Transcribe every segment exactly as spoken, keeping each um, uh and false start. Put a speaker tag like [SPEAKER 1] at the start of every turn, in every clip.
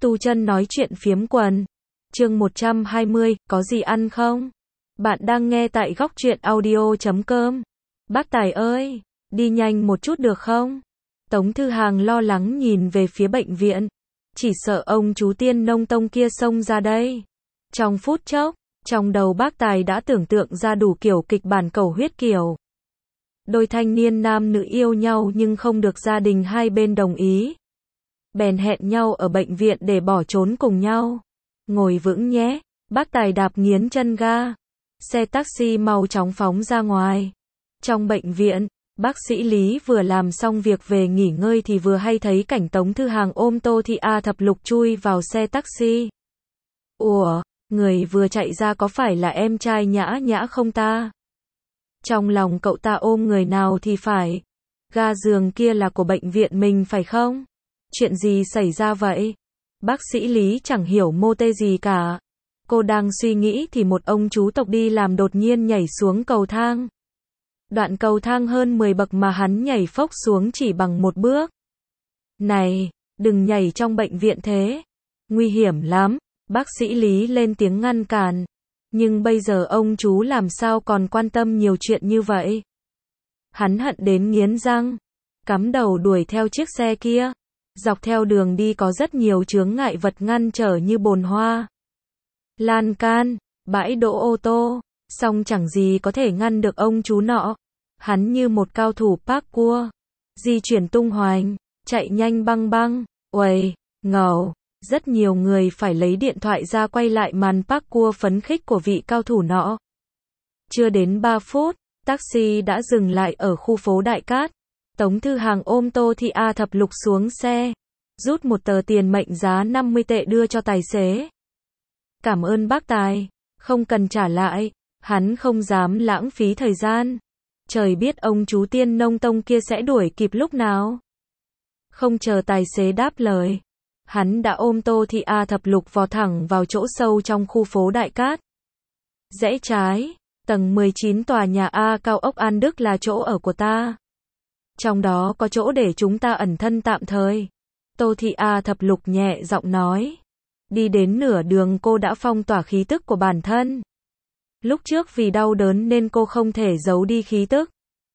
[SPEAKER 1] Tu chân nói chuyện phiếm quần. Chương một trăm hai mươi, có gì ăn không? Bạn đang nghe tại góc truyện audio chấm com. Bác Tài ơi, đi nhanh một chút được không? Tống Thư Hàng lo lắng nhìn về phía bệnh viện. Chỉ sợ ông chú Tiên Nông Tông kia xông ra đây. Trong phút chốc, trong đầu bác Tài đã tưởng tượng ra đủ kiểu kịch bản cầu huyết kiểu. Đôi thanh niên nam nữ yêu nhau nhưng không được gia đình hai bên đồng ý. Bèn hẹn nhau ở bệnh viện để bỏ trốn cùng nhau. Ngồi vững nhé, bác Tài đạp nghiến chân ga. Xe taxi mau chóng phóng ra ngoài. Trong bệnh viện, bác sĩ Lý vừa làm xong việc về nghỉ ngơi thì vừa hay thấy cảnh Tống Thư Hàng ôm Tô Thị A Thập Lục chui vào xe taxi. Ủa, người vừa chạy ra có phải là em trai Nhã Nhã không ta? Trong lòng cậu ta ôm người nào thì phải. Ga giường kia là của bệnh viện mình phải không? Chuyện gì xảy ra vậy? Bác sĩ Lý chẳng hiểu mô tê gì cả. Cô đang suy nghĩ thì một ông chú tộc đi làm đột nhiên nhảy xuống cầu thang. Đoạn cầu thang hơn mười bậc mà hắn nhảy phốc xuống chỉ bằng một bước. Này, đừng nhảy trong bệnh viện thế. Nguy hiểm lắm. Bác sĩ Lý lên tiếng ngăn cản. Nhưng bây giờ ông chú làm sao còn quan tâm nhiều chuyện như vậy? Hắn hận đến nghiến răng. Cắm đầu đuổi theo chiếc xe kia. Dọc theo đường đi có rất nhiều chướng ngại vật ngăn trở như bồn hoa, lan can, bãi đỗ ô tô, song chẳng gì có thể ngăn được ông chú nọ. Hắn như một cao thủ parkour, di chuyển tung hoành, chạy nhanh băng băng, uầy, ngầu. Rất nhiều người phải lấy điện thoại ra quay lại màn parkour phấn khích của vị cao thủ nọ. Chưa đến ba phút, taxi đã dừng lại ở khu phố Đại Cát. Tống Thư Hàng ôm Tô Thị A Thập Lục xuống xe, rút một tờ tiền mệnh giá năm mươi tệ đưa cho tài xế. Cảm ơn bác Tài, không cần trả lại, hắn không dám lãng phí thời gian. Trời biết ông chú Tiên Nông Tông kia sẽ đuổi kịp lúc nào. Không chờ tài xế đáp lời, hắn đã ôm Tô Thị A Thập Lục vò thẳng vào chỗ sâu trong khu phố Đại Cát. Rẽ trái, tầng mười chín tòa nhà A cao ốc An Đức là chỗ ở của ta. Trong đó có chỗ để chúng ta ẩn thân tạm thời. Tô Thị A Thập Lục nhẹ giọng nói. Đi đến nửa đường cô đã phong tỏa khí tức của bản thân. Lúc trước vì đau đớn nên cô không thể giấu đi khí tức.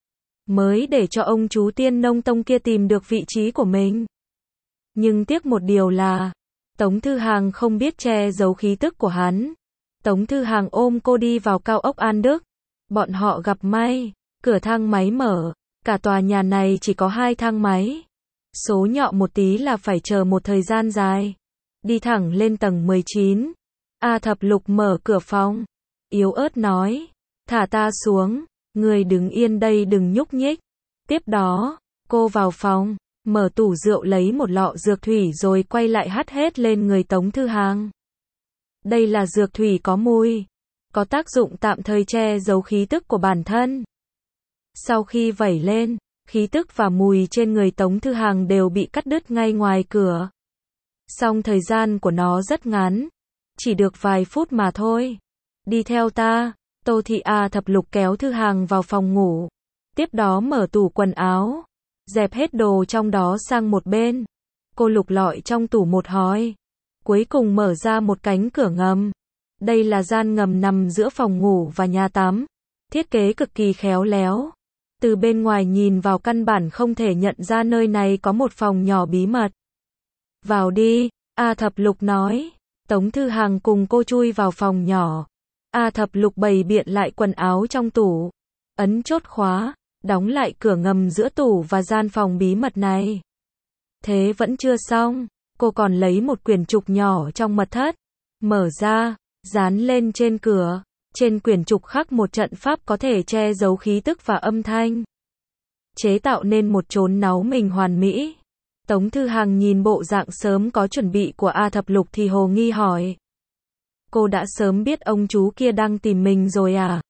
[SPEAKER 1] Mới để cho ông chú Tiên Nông Tông kia tìm được vị trí của mình. Nhưng tiếc một điều là, Tống Thư Hàng không biết che giấu khí tức của hắn. Tống Thư Hàng ôm cô đi vào cao ốc An Đức. Bọn họ gặp may, cửa thang máy mở. Cả tòa nhà này chỉ có hai thang máy. Số nhọ một tí là phải chờ một thời gian dài. Đi thẳng lên tầng mười chín. A Thập Lục mở cửa phòng. Yếu ớt nói. Thả ta xuống. Người đứng yên đây đừng nhúc nhích. Tiếp đó, cô vào phòng. Mở tủ rượu lấy một lọ dược thủy rồi quay lại hắt hết lên người Tống Thư Hàng. Đây là dược thủy có mùi. Có tác dụng tạm thời che giấu khí tức của bản thân. Sau khi vẩy lên, khí tức và mùi trên người Tống Thư Hàng đều bị cắt đứt ngay ngoài cửa. Song thời gian của nó rất ngắn, chỉ được vài phút mà thôi. Đi theo ta, Tô Thị A Thập Lục kéo Thư Hàng vào phòng ngủ. Tiếp đó mở tủ quần áo, dẹp hết đồ trong đó sang một bên. Cô lục lọi trong tủ một hồi. Cuối cùng mở ra một cánh cửa ngầm. Đây là gian ngầm nằm giữa phòng ngủ và nhà tắm. Thiết kế cực kỳ khéo léo. Từ bên ngoài nhìn vào căn bản không thể nhận ra nơi này có một phòng nhỏ bí mật. Vào đi, A Thập Lục nói. Tống Thư Hàng cùng cô chui vào phòng nhỏ. A Thập Lục bày biện lại quần áo trong tủ. Ấn chốt khóa, đóng lại cửa ngầm giữa tủ và gian phòng bí mật này. Thế vẫn chưa xong, cô còn lấy một quyển trục nhỏ trong mật thất. Mở ra, dán lên trên cửa. Trên quyển trục khắc một trận pháp có thể che giấu khí tức và âm thanh. Chế tạo nên một chốn náu mình hoàn mỹ. Tống Thư Hàng nhìn bộ dạng sớm có chuẩn bị của A Thập Lục thì hồ nghi hỏi. Cô đã sớm biết ông chú kia đang tìm mình rồi à?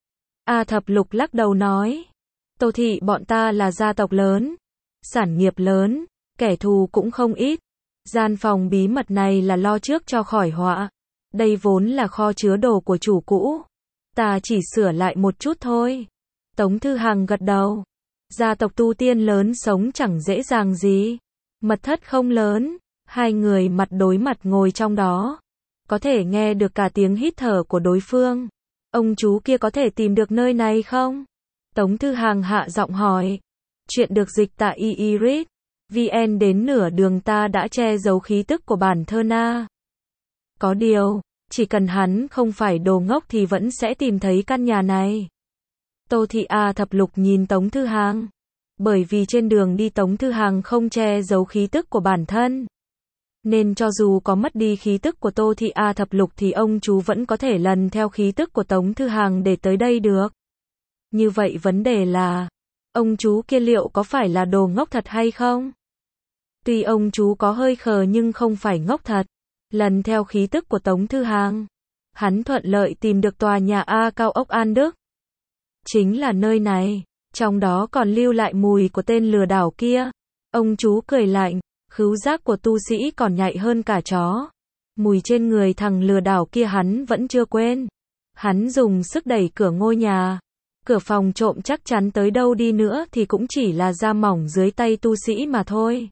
[SPEAKER 1] A Thập Lục lắc đầu nói. Tô Thị bọn ta là gia tộc lớn. Sản nghiệp lớn, kẻ thù cũng không ít. Gian phòng bí mật này là lo trước cho khỏi họa. Đây vốn là kho chứa đồ của chủ cũ. Ta chỉ sửa lại một chút thôi. Tống Thư Hàng gật đầu. Gia tộc tu tiên lớn sống chẳng dễ dàng gì. Mật thất không lớn, Hai người mặt đối mặt ngồi trong đó. Có thể nghe được cả tiếng hít thở của đối phương. Ông chú kia có thể tìm được nơi này không? Tống Thư Hàng hạ giọng hỏi. Chuyện được dịch tại i i read chấm vn đến nửa đường ta đã che giấu khí tức của bản thân a. Có điều, chỉ cần hắn không phải đồ ngốc thì vẫn sẽ tìm thấy căn nhà này. Tô Thị A Thập Lục nhìn Tống Thư Hàng. Bởi vì trên đường đi Tống Thư Hàng không che giấu khí tức của bản thân. Nên cho dù có mất đi khí tức của Tô Thị A Thập Lục thì ông chú vẫn có thể lần theo khí tức của Tống Thư Hàng để tới đây được. Như vậy vấn đề là, ông chú kia liệu có phải là đồ ngốc thật hay không? Tuy ông chú có hơi khờ nhưng không phải ngốc thật. Lần theo khí tức của Tống Thư Hàng, hắn thuận lợi tìm được tòa nhà A cao ốc An Đức. Chính là nơi này, trong đó còn lưu lại mùi của tên lừa đảo kia. Ông chú cười lạnh, khứu giác của tu sĩ còn nhạy hơn cả chó. Mùi trên người thằng lừa đảo kia hắn vẫn chưa quên. Hắn dùng sức đẩy cửa ngôi nhà. Cửa phòng trộm chắc chắn tới đâu đi nữa thì cũng chỉ là da mỏng dưới tay tu sĩ mà thôi.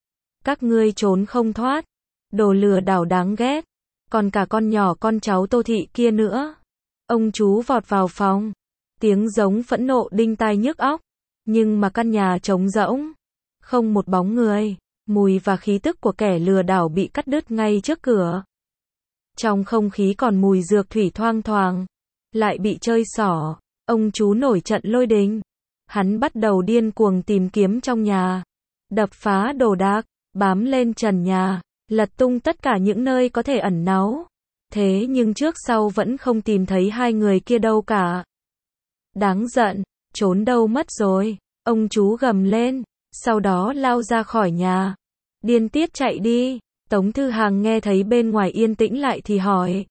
[SPEAKER 1] Các ngươi trốn không thoát. Đồ lừa đảo đáng ghét. Còn cả con nhỏ con cháu Tô Thị kia nữa. Ông chú vọt vào phòng. Tiếng giống phẫn nộ đinh tai nhức óc. Nhưng mà căn nhà trống rỗng. Không một bóng người. Mùi và khí tức của kẻ lừa đảo bị cắt đứt ngay trước cửa. Trong không khí còn mùi dược thủy thoang thoảng. Lại bị chơi xỏ. Ông chú nổi trận lôi đình. Hắn bắt đầu điên cuồng tìm kiếm trong nhà. Đập phá đồ đạc. Bám lên trần nhà. Lật tung tất cả những nơi có thể ẩn náu. Thế nhưng trước sau vẫn không tìm thấy hai người kia đâu cả. Đáng giận, trốn đâu mất rồi. Ông chú gầm lên, sau đó lao ra khỏi nhà. Điên tiết chạy đi. Tống Thư Hàng nghe thấy bên ngoài yên tĩnh lại thì hỏi.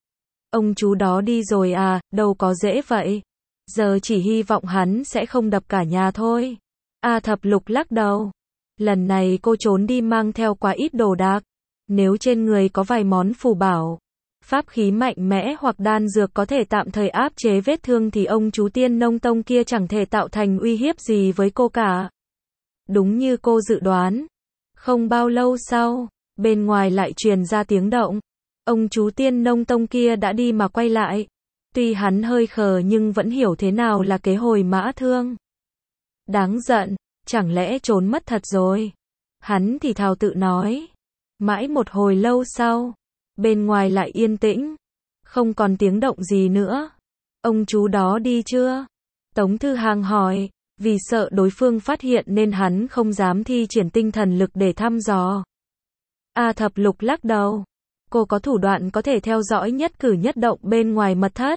[SPEAKER 1] Ông chú đó đi rồi à, đâu có dễ vậy. Giờ chỉ hy vọng hắn sẽ không đập cả nhà thôi. A Thập Lục lắc đầu. Lần này cô trốn đi mang theo quá ít đồ đạc. Nếu trên người có vài món phù bảo, pháp khí mạnh mẽ hoặc đan dược có thể tạm thời áp chế vết thương thì ông chú Tiên Nông Tông kia chẳng thể tạo thành uy hiếp gì với cô cả. Đúng như cô dự đoán. Không bao lâu sau, bên ngoài lại truyền ra tiếng động. Ông chú Tiên Nông Tông kia đã đi mà quay lại. Tuy hắn hơi khờ nhưng vẫn hiểu thế nào là kế hồi mã thương. Đáng giận, chẳng lẽ trốn mất thật rồi. Hắn thì thào tự nói. Mãi một hồi lâu sau, bên ngoài lại yên tĩnh, không còn tiếng động gì nữa. Ông chú đó đi chưa? Tống Thư Hàng hỏi, vì sợ đối phương phát hiện nên hắn không dám thi triển tinh thần lực để thăm dò. A Thập Lục lắc đầu, cô có thủ đoạn có thể theo dõi nhất cử nhất động bên ngoài mật thất.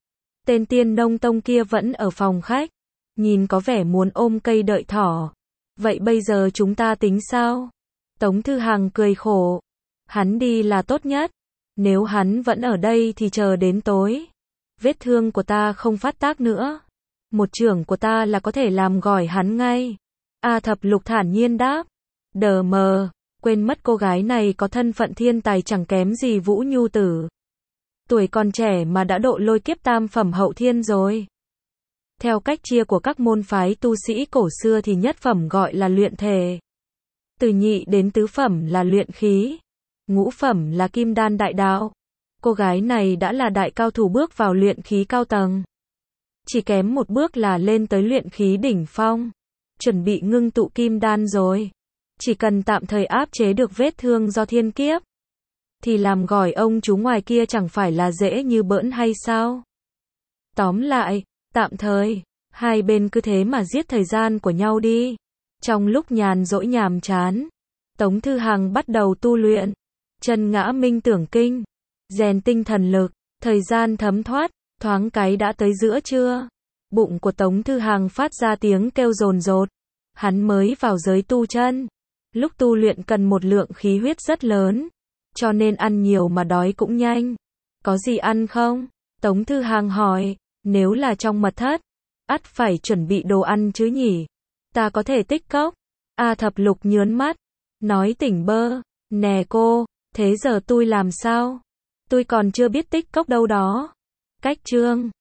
[SPEAKER 1] Tên Tiên Nông Tông kia vẫn ở phòng khách, nhìn có vẻ muốn ôm cây đợi thỏ. Vậy bây giờ chúng ta tính sao? Tống Thư Hàng cười khổ. Hắn đi là tốt nhất. Nếu hắn vẫn ở đây thì chờ đến tối. Vết thương của ta không phát tác nữa. Một chưởng của ta là có thể làm gỏi hắn ngay. A Thập Lục thản nhiên đáp. Đờ mờ, quên mất cô gái này có thân phận thiên tài chẳng kém gì Vũ Nhu Tử. Tuổi còn trẻ mà đã độ lôi kiếp tam phẩm hậu thiên rồi. Theo cách chia của các môn phái tu sĩ cổ xưa thì nhất phẩm gọi là luyện thể. Từ nhị đến tứ phẩm là luyện khí. Ngũ phẩm là kim đan đại đạo. Cô gái này đã là đại cao thủ bước vào luyện khí cao tầng. Chỉ kém một bước là lên tới luyện khí đỉnh phong. Chuẩn bị ngưng tụ kim đan rồi. Chỉ cần tạm thời áp chế được vết thương do thiên kiếp. Thì làm gỏi ông chú ngoài kia chẳng phải là dễ như bỡn hay sao? Tóm lại, tạm thời, hai bên cứ thế mà giết thời gian của nhau đi. Trong lúc nhàn rỗi nhàm chán, Tống Thư Hàng bắt đầu tu luyện. Chân ngã minh tưởng kinh, rèn tinh thần lực, thời gian thấm thoát, thoáng cái đã tới giữa trưa. Bụng của Tống Thư Hàng phát ra tiếng kêu rồn rột. Hắn mới vào giới tu chân. Lúc tu luyện cần một lượng khí huyết rất lớn. Cho nên ăn nhiều mà đói cũng nhanh. Có gì ăn không? Tống Thư Hàng hỏi. Nếu là trong mật thất, ắt phải chuẩn bị đồ ăn chứ nhỉ? Ta có thể tích cốc. A Thập Lục nhớn mắt. Nói tỉnh bơ. Nè cô, thế giờ tôi làm sao? Tôi còn chưa biết tích cốc đâu đó. Cách chương